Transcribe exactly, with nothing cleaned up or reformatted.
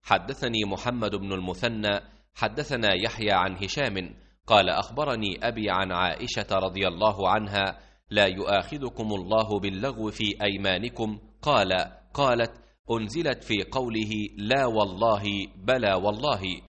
حدثني محمد بن المثنى حدثنا يحيى عن هشام قال أخبرني أبي عن عائشة رضي الله عنها: لا يؤاخذكم الله باللغو في أيمانكم. قال قالت: أنزلت في قوله لا والله بلى والله.